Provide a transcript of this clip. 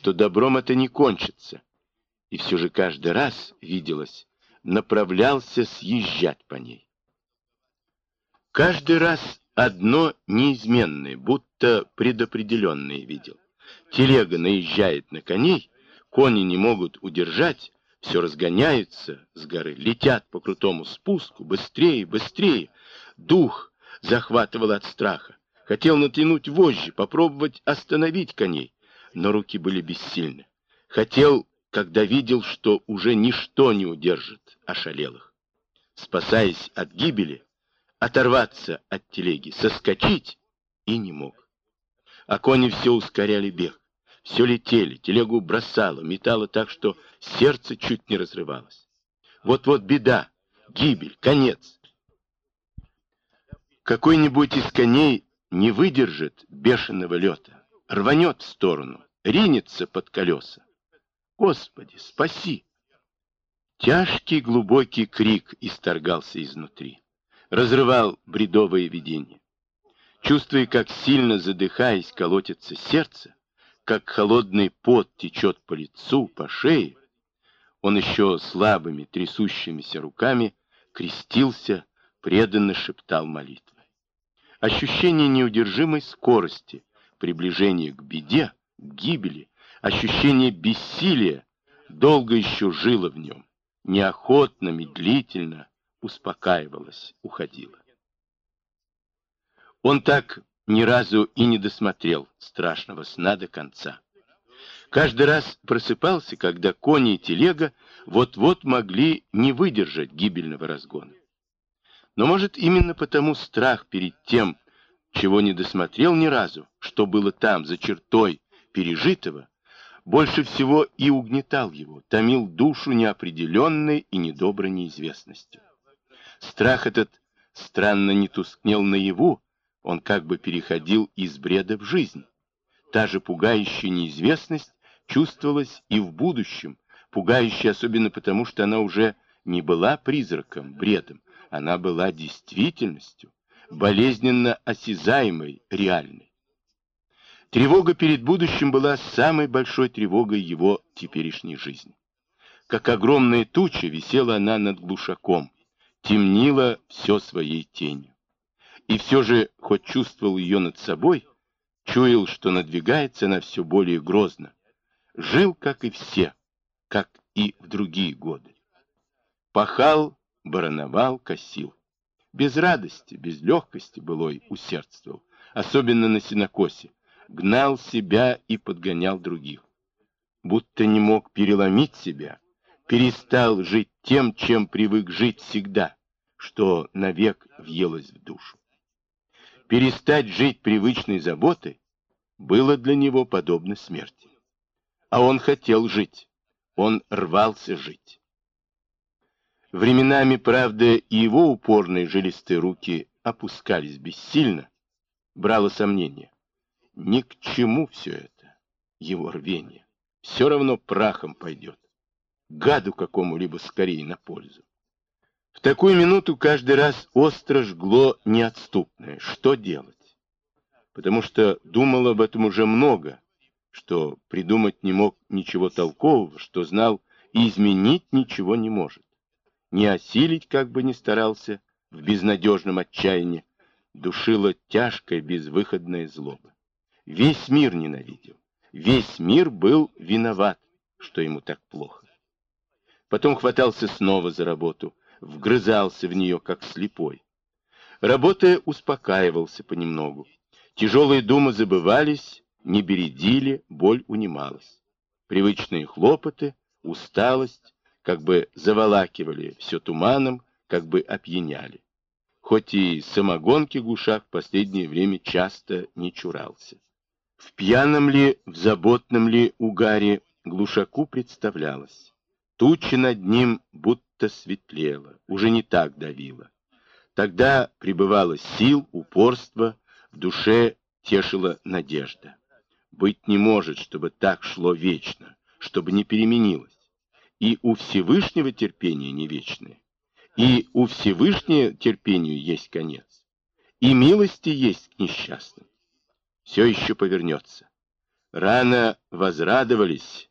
что добром это не кончится. И все же каждый раз, виделось, направлялся съезжать по ней. Каждый раз одно неизменное, будто предопределенное видел. Телега наезжает на коней, кони не могут удержать, все разгоняются с горы, летят по крутому спуску, быстрее, быстрее. Дух захватывал от страха. Хотел натянуть вожжи, попробовать остановить коней, но руки были бессильны. Хотел, когда видел, что уже ничто не удержит ошалелых. Спасаясь от гибели, оторваться от телеги, соскочить и не мог. А кони все ускоряли бег, все летели, телегу бросало, метало так, что сердце чуть не разрывалось. Вот-вот беда, гибель, конец. Какой-нибудь из коней не выдержит бешеного лета, рванет в сторону, ринется под колеса. Господи, спаси! Тяжкий глубокий крик исторгался изнутри, разрывал бредовое видение. Чувствуя, как сильно задыхаясь колотится сердце, как холодный пот течет по лицу, по шее, он еще слабыми трясущимися руками крестился, преданно шептал молитвы. Ощущение неудержимой скорости, приближения к беде, к гибели, ощущение бессилия долго еще жило в нем, неохотно, медлительно успокаивалось, уходило. Он так ни разу и не досмотрел страшного сна до конца. Каждый раз просыпался, когда кони и телега вот-вот могли не выдержать гибельного разгона. Но, может, именно потому страх перед тем, чего не досмотрел ни разу, что было там, за чертой пережитого, больше всего и угнетал его, томил душу неопределенной и недоброй неизвестностью. Страх этот странно не тускнел наяву, он как бы переходил из бреда в жизнь. Та же пугающая неизвестность чувствовалась и в будущем, пугающая особенно потому, что она уже не была призраком, бредом, она была действительностью, болезненно осязаемой, реальной. Тревога перед будущим была самой большой тревогой его теперешней жизни. Как огромная туча висела она над глушаком, темнила все своей тенью. И все же, хоть чувствовал ее над собой, чуял, что надвигается она все более грозно. Жил, как и все, как и в другие годы. Пахал, барановал, косил. Без радости, без легкости былой усердствовал, особенно на сенокосе. Гнал себя и подгонял других. Будто не мог переломить себя, перестал жить тем, чем привык жить всегда, что навек въелось в душу. Перестать жить привычной заботой было для него подобно смерти. А он хотел жить, он рвался жить. Временами, правда, и его упорные жилистые руки опускались бессильно, брало сомнение. Ни к чему все это, его рвение. Все равно прахом пойдет. Гаду какому-либо скорее на пользу. В такую минуту каждый раз остро жгло неотступное. Что делать? Потому что думал об этом уже много, что придумать не мог ничего толкового, что знал и изменить ничего не может. Не осилить, как бы ни старался, в безнадежном отчаянии, душила тяжкая безвыходная злоба. Весь мир ненавидел. Весь мир был виноват, что ему так плохо. Потом хватался снова за работу, вгрызался в нее, как слепой. Работая, успокаивался понемногу. Тяжелые думы забывались, не бередили, боль унималась. Привычные хлопоты, усталость как бы заволакивали все туманом, как бы опьяняли. Хоть и самогонки глушак в последнее время часто не чурался. В пьяном ли, в заботном ли угаре глушаку представлялось. Туча над ним будто светлела, уже не так давила. Тогда прибывало сил, упорство, в душе тешила надежда. Быть не может, чтобы так шло вечно, чтобы не переменилось. И у Всевышнего терпения не вечное, и у Всевышнего терпению есть конец, и милости есть к несчастным. Все еще повернется. Рано возрадовались,